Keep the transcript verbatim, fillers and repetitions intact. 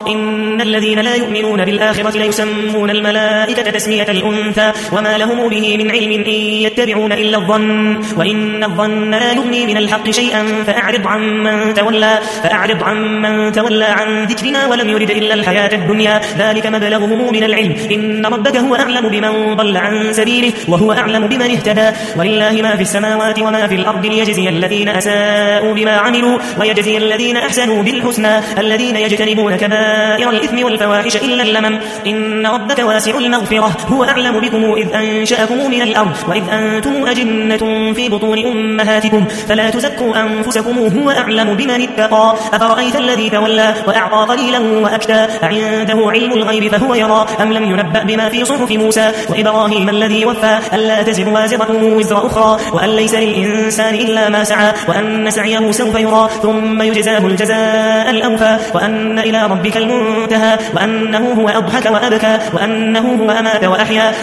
إن الذين لا يؤمنون بالآخرة ليسمون الملائكة تسمية الأنثى وما لهم به من علم إن يتبعون إلا الظن وإن الظن لا يغني من الحق شيئا فأعرض عمن تولى فأعرض عمن تولى عن ذكرنا ولم يرد إلا الحياة الدنيا ذلك مبلغهم من العلم إن ربك هو أعلم بمن ضل عن سبيله وهو أعلم بمن اهتدى ولله ما في السماوات وما في الأرض ليجزي الذين أساءوا بما عملوا ويجزي الذين أحسنوا بالحسنى الذين يجتنبون كبائر الإثم والفواحش إلا اللمم إن ربك واسع المغفرة هو أعلم بكم إذ أنشأكم من الأرض وإذ أنتم أجنة في بطون أمهاتكم فلا تزكوا أنفسكم هو أعلم بمن اتقى أفرأيت الذي تولى وأعطى قليلا وأكدى أعنده علم الغيب فهو يرى أم لم ينبأ بما في صحف موسى وإبراهيم الذي وفى ألا تزر وازرة وزر أخرى وأن ليس للإنسان إلا ما سعى وأن سعيه سوف يرى ثم يجزاه الجزاء الأوفى وأن إلى ربك المنتهى وأنه هو أضحك وأبكى وأنه هو أمات وأحيا